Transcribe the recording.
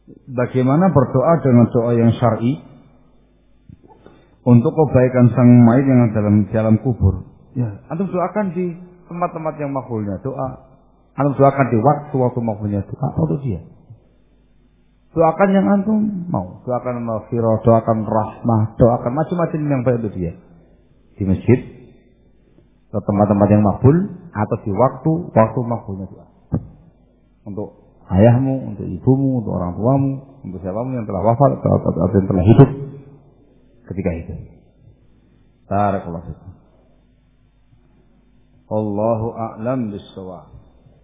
bagaimana berdoa dengan doa yang syar'i untuk kebaikan sang mayit yang dalam kubur. Ya, antum doakan di tempat-tempat yang makbulnya doa. Antum doakan di waktu-waktu makbulnya doa untuk dia. Doakan yang antum mau. Doakan maghfirah, doakan rahmah, doakan macam-macam yang baik untuk dia. Di masjid, ke tempat-tempat yang makbul, atau di waktu makbulnya doa. Untuk ayahmu, untuk ibumu, untuk orang tuamu, untuk siapamu yang telah wafat atau yang telah hidup ketika itu. Barakallahu fikum. Wallahu a'lam bissawab.